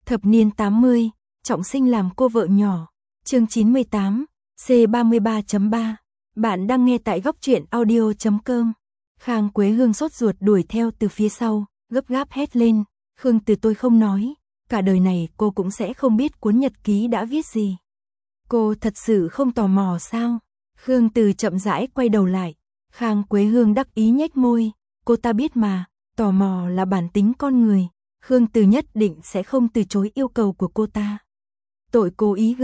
Thập niên 80, trọng sinh làm cô vợ nhỏ. Chương 98, C33.3. Bạn đang nghe tại góc truyện audio.com. Khang Quế Hương sốt ruột đuổi theo từ phía sau, gấp gáp hét lên, "Khương Từ, tôi không nói, cả đời này cô cũng sẽ không biết cuốn nhật ký đã viết gì. Cô thật sự không tò mò sao?" Khương Từ chậm rãi quay đầu lại. Khang Quế Hương đắc ý nhếch môi, cô ta biết mà, tò mò là bản tính con người. Khương Từ nhất định sẽ không từ chối yêu cầu của cô ta. Tội cố ý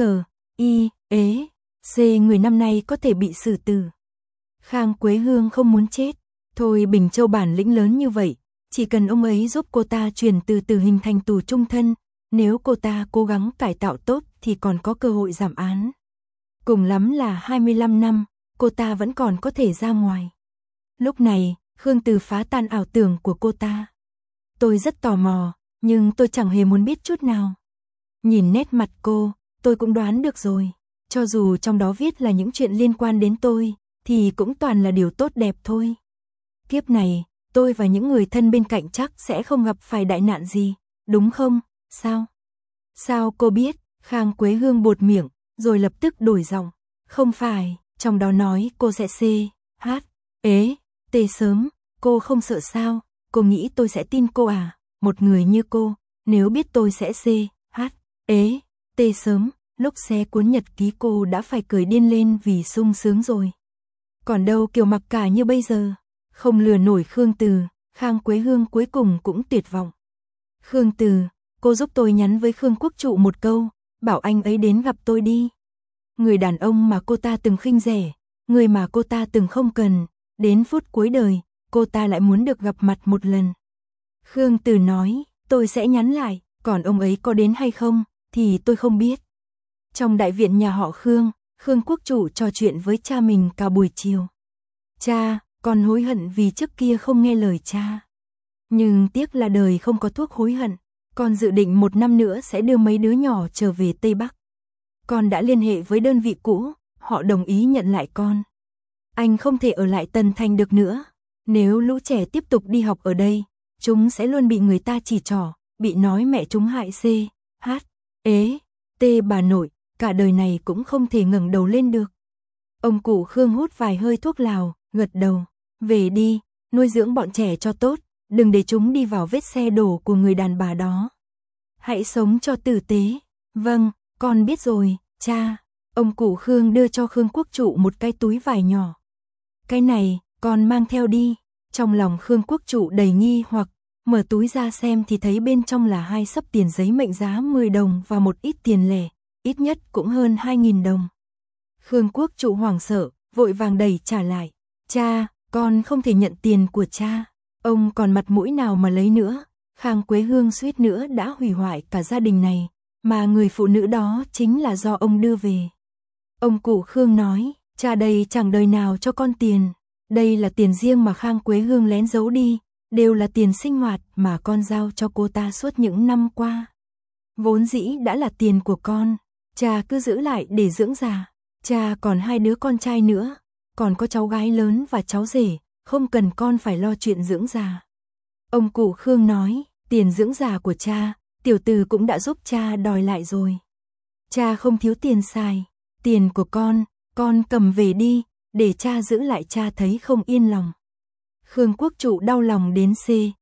C người năm nay có thể bị xử tử. Khang Quế Hương không muốn chết. Thôi Bình Châu bản lĩnh lớn như vậy, chỉ cần ông ấy giúp cô ta chuyển từ tử hình thành tù chung thân, nếu cô ta cố gắng cải tạo tốt thì còn có cơ hội giảm án. Cùng lắm là 25 năm, cô ta vẫn còn có thể ra ngoài. Lúc này, Khương Từ phá tan ảo tưởng của cô ta. Tôi rất tò mò, nhưng tôi chẳng hề muốn biết chút nào. Nhìn nét mặt cô, tôi cũng đoán được rồi. Cho dù trong đó viết là những chuyện liên quan đến tôi, thì cũng toàn là điều tốt đẹp thôi. Kiếp này, tôi và những người thân bên cạnh chắc sẽ không gặp phải đại nạn gì, đúng không? Sao? Sao cô biết? Khang Quế Hương buột miệng, rồi lập tức đổi giọng. Không phải, trong đó nói cô sẽ sớm, cô không sợ sao? Cô nghĩ tôi sẽ tin cô à? Một người như cô, nếu biết tôi sẽ sớm, lúc xé cuốn nhật ký cô đã phải cười điên lên vì sung sướng rồi. Còn đâu kiểu mặc cả như bây giờ, không lừa nổi Khương Từ, Khang Quế Hương cuối cùng cũng tuyệt vọng. Khương Từ, cô giúp tôi nhắn với Khương Quốc Trụ một câu, bảo anh ấy đến gặp tôi đi. Người đàn ông mà cô ta từng khinh rẻ, người mà cô ta từng không cần, đến phút cuối đời, cô ta lại muốn được gặp mặt một lần. Khương Từ nói, tôi sẽ nhắn lại, còn ông ấy có đến hay không, thì tôi không biết. Trong đại viện nhà họ Khương, Khương Quốc Trụ trò chuyện với cha mình cả buổi chiều. Cha, con hối hận vì trước kia không nghe lời cha. Nhưng tiếc là đời không có thuốc hối hận. Con dự định 1 năm nữa sẽ đưa mấy đứa nhỏ trở về Tây Bắc. Con đã liên hệ với đơn vị cũ, họ đồng ý nhận lại con. Anh không thể ở lại Tân Thanh được nữa. Nếu lũ trẻ tiếp tục đi học ở đây, chúng sẽ luôn bị người ta chỉ trỏ, bị nói mẹ chúng hại bà nội, cả đời này cũng không thể ngẩng đầu lên được. Ông cụ Khương hút vài hơi thuốc lào, gật đầu. Về đi, nuôi dưỡng bọn trẻ cho tốt, đừng để chúng đi vào vết xe đổ của người đàn bà đó. Hãy sống cho tử tế. Vâng, con biết rồi, cha. Ông cụ Khương đưa cho Khương Quốc Trụ một cái túi vải nhỏ. Cái này, con mang theo đi. Trong lòng Khương Quốc Trụ đầy nghi hoặc, mở túi ra xem thì thấy bên trong là 2 xấp tiền giấy mệnh giá 10 đồng và một ít tiền lẻ, ít nhất cũng hơn 2.000 đồng. Khương Quốc Trụ hoảng sợ, vội vàng đẩy trả lại. Cha, con không thể nhận tiền của cha. Ông còn mặt mũi nào mà lấy nữa. Khang Quế Hương suýt nữa đã hủy hoại cả gia đình này, mà người phụ nữ đó chính là do ông đưa về. Ông cụ Khương nói, cha đây chẳng đời nào cho con tiền. Đây là tiền riêng mà Khang Quế Hương lén giấu đi, đều là tiền sinh hoạt mà con giao cho cô ta suốt những năm qua. Vốn dĩ đã là tiền của con, cha cứ giữ lại để dưỡng già. Cha còn 2 đứa con trai nữa, còn có cháu gái lớn và cháu rể, không cần con phải lo chuyện dưỡng già. Ông cụ Khương nói, tiền dưỡng già của cha, tiểu từ cũng đã giúp cha đòi lại rồi. Cha không thiếu tiền xài, tiền của con cầm về đi, để cha giữ lại, cha thấy không yên lòng. Khương Quốc Trụ đau lòng đến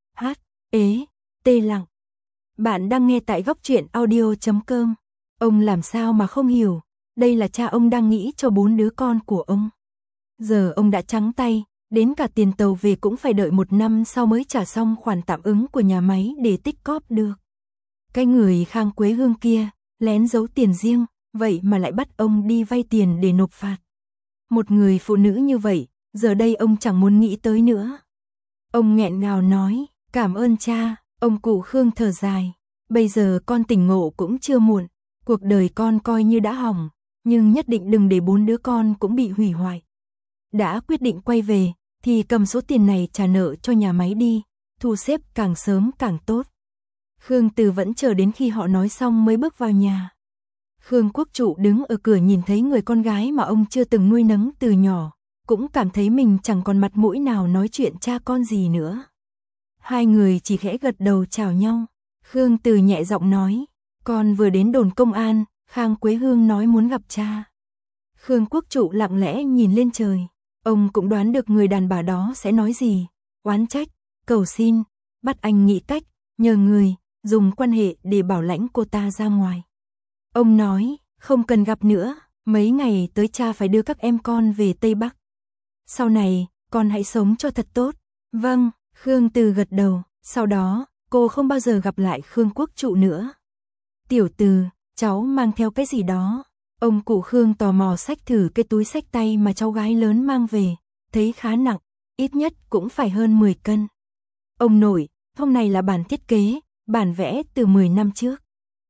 lặng. Bạn đang nghe tại góc truyện audio.com. Ông làm sao mà không hiểu, đây là cha ông đang nghĩ cho 4 đứa con của ông. Giờ ông đã trắng tay, đến cả tiền tàu về cũng phải đợi 1 năm sau mới trả xong khoản tạm ứng của nhà máy để tích cóp được. Cái người Khang Quế Hương kia, lén giấu tiền riêng, vậy mà lại bắt ông đi vay tiền để nộp phạt. Một người phụ nữ như vậy, giờ đây ông chẳng muốn nghĩ tới nữa. Ông nghẹn ngào nói, cảm ơn cha. Ông cụ Khương thở dài, bây giờ con tỉnh ngộ cũng chưa muộn, cuộc đời con coi như đã hỏng, nhưng nhất định đừng để 4 đứa con cũng bị hủy hoại. Đã quyết định quay về, thì cầm số tiền này trả nợ cho nhà máy đi, thu xếp càng sớm càng tốt. Khương Từ vẫn chờ đến khi họ nói xong mới bước vào nhà. Khương Quốc Trụ đứng ở cửa nhìn thấy người con gái mà ông chưa từng nuôi nấng từ nhỏ, cũng cảm thấy mình chẳng còn mặt mũi nào nói chuyện cha con gì nữa. Hai người chỉ khẽ gật đầu chào nhau. Khương Từ nhẹ giọng nói, Con vừa đến đồn công an, Khang Quế Hương nói muốn gặp cha. Khương Quốc Trụ lặng lẽ nhìn lên trời. Ông cũng đoán được người đàn bà đó sẽ nói gì. Oán trách, cầu xin, bắt anh nghĩ cách, nhờ người, dùng quan hệ để bảo lãnh cô ta ra ngoài. Ông nói, không cần gặp nữa, mấy ngày tới cha phải đưa các em con về Tây Bắc. Sau này, con hãy sống cho thật tốt. Vâng, Khương Từ gật đầu, sau đó, cô không bao giờ gặp lại Khương Quốc Trụ nữa. Tiểu Từ, cháu mang theo cái gì đó. Ông cụ Khương tò mò xách thử cái túi xách tay mà cháu gái lớn mang về, thấy khá nặng, ít nhất cũng phải hơn 10 cân. Ông nội, hôm này là bản thiết kế, bản vẽ từ 10 năm trước.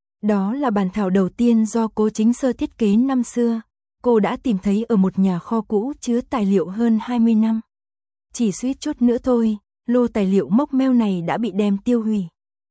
Đó là bản thảo đầu tiên do cô Chính Sơ thiết kế năm xưa, cô đã tìm thấy ở một nhà kho cũ chứa tài liệu hơn 20 năm. Chỉ suýt chút nữa thôi, lô tài liệu mốc meo này đã bị đem tiêu hủy.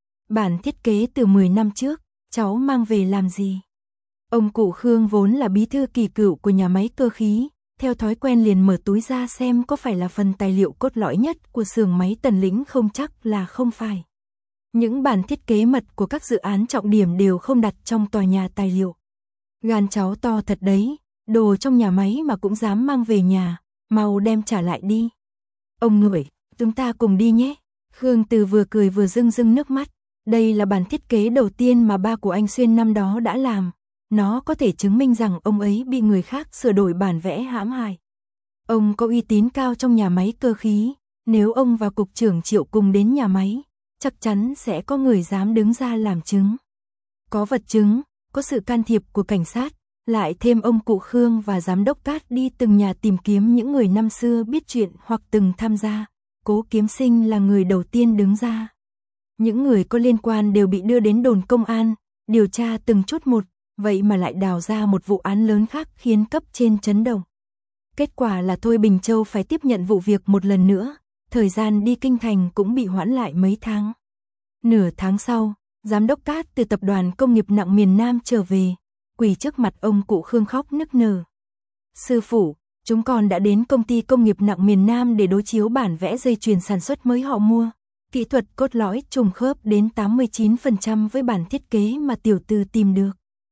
Bản thiết kế từ 10 năm trước, cháu mang về làm gì? Ông cụ Khương vốn là bí thư kỳ cựu của nhà máy cơ khí, theo thói quen liền mở túi ra xem có phải là phần tài liệu cốt lõi nhất của xưởng máy Tần Lĩnh không, chắc là không phải. Những bản thiết kế mật của các dự án trọng điểm đều không đặt trong tòa nhà tài liệu. Gan cháu to thật đấy, đồ trong nhà máy mà cũng dám mang về nhà, mau đem trả lại đi. Ông nội, chúng ta cùng đi nhé. Khương Từ vừa cười vừa rưng rưng nước mắt. Đây là bản thiết kế đầu tiên mà ba của anh Xuyên năm đó đã làm. Nó có thể chứng minh rằng ông ấy bị người khác sửa đổi bản vẽ hãm hại. Ông có uy tín cao trong nhà máy cơ khí, nếu ông và cục trưởng Triệu cùng đến nhà máy, chắc chắn sẽ có người dám đứng ra làm chứng. Có vật chứng, có sự can thiệp của cảnh sát, lại thêm ông cụ Khương và giám đốc Cát đi từng nhà tìm kiếm những người năm xưa biết chuyện hoặc từng tham gia. Cố Kiếm Sinh là người đầu tiên đứng ra. Những người có liên quan đều bị đưa đến đồn công an, điều tra từng chút một, vậy mà lại đào ra một vụ án lớn khác khiến cấp trên chấn động. Kết quả là Thôi Bình Châu phải tiếp nhận vụ việc một lần nữa, thời gian đi kinh thành cũng bị hoãn lại mấy tháng. Nửa tháng sau, giám đốc Cát từ tập đoàn công nghiệp nặng miền Nam trở về, quỳ trước mặt ông cụ Khương khóc nức nở. Sư phụ, chúng con đã đến công ty công nghiệp nặng miền Nam để đối chiếu bản vẽ dây chuyền sản xuất mới họ mua. Kỹ thuật cốt lõi trùng khớp đến 89% với bản thiết kế mà tiểu Từ tìm được.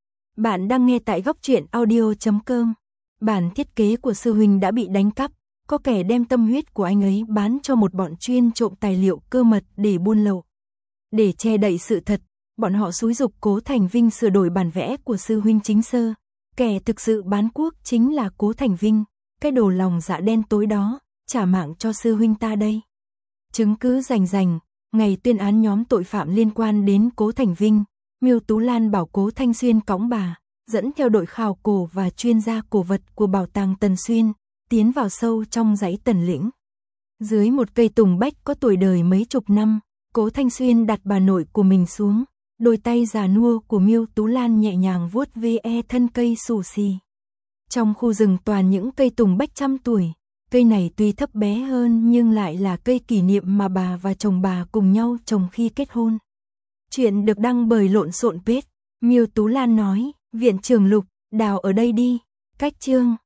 Bạn đang nghe tại Góc Truyện Audio.com. Bản thiết kế của sư huynh đã bị đánh cắp, có kẻ đem tâm huyết của anh ấy bán cho một bọn chuyên trộm tài liệu cơ mật để buôn lậu. Để che đậy sự thật, bọn họ xúi giục Cố Thành Vinh sửa đổi bản vẽ của sư huynh Chính Sơ. Kẻ thực sự bán quốc chính là Cố Thành Vinh, cái đồ lòng dạ đen tối đó, trả mạng cho sư huynh ta đây. Chứng cứ rành rành, ngày tuyên án nhóm tội phạm liên quan đến Cố Thành Vinh, Miêu Tú Lan bảo Cố Thanh Xuyên cõng bà, dẫn theo đội khảo cổ và chuyên gia cổ vật của bảo tàng Tần Xuyên, tiến vào sâu trong dãy Tần Lĩnh. Dưới một cây tùng bách có tuổi đời mấy chục năm, Cố Thanh Xuyên đặt bà nội của mình xuống, đôi tay già nua của Miêu Tú Lan nhẹ nhàng vuốt ve thân cây xù xì. Trong khu rừng toàn những cây tùng bách trăm tuổi, cây này tuy thấp bé hơn nhưng lại là cây kỷ niệm mà bà và chồng bà cùng nhau trồng khi kết hôn. Chuyện được đăng bởi Lộn Xộn Page. Miêu Tú Lan nói, viện trưởng Lục, đào ở đây đi. Cách chương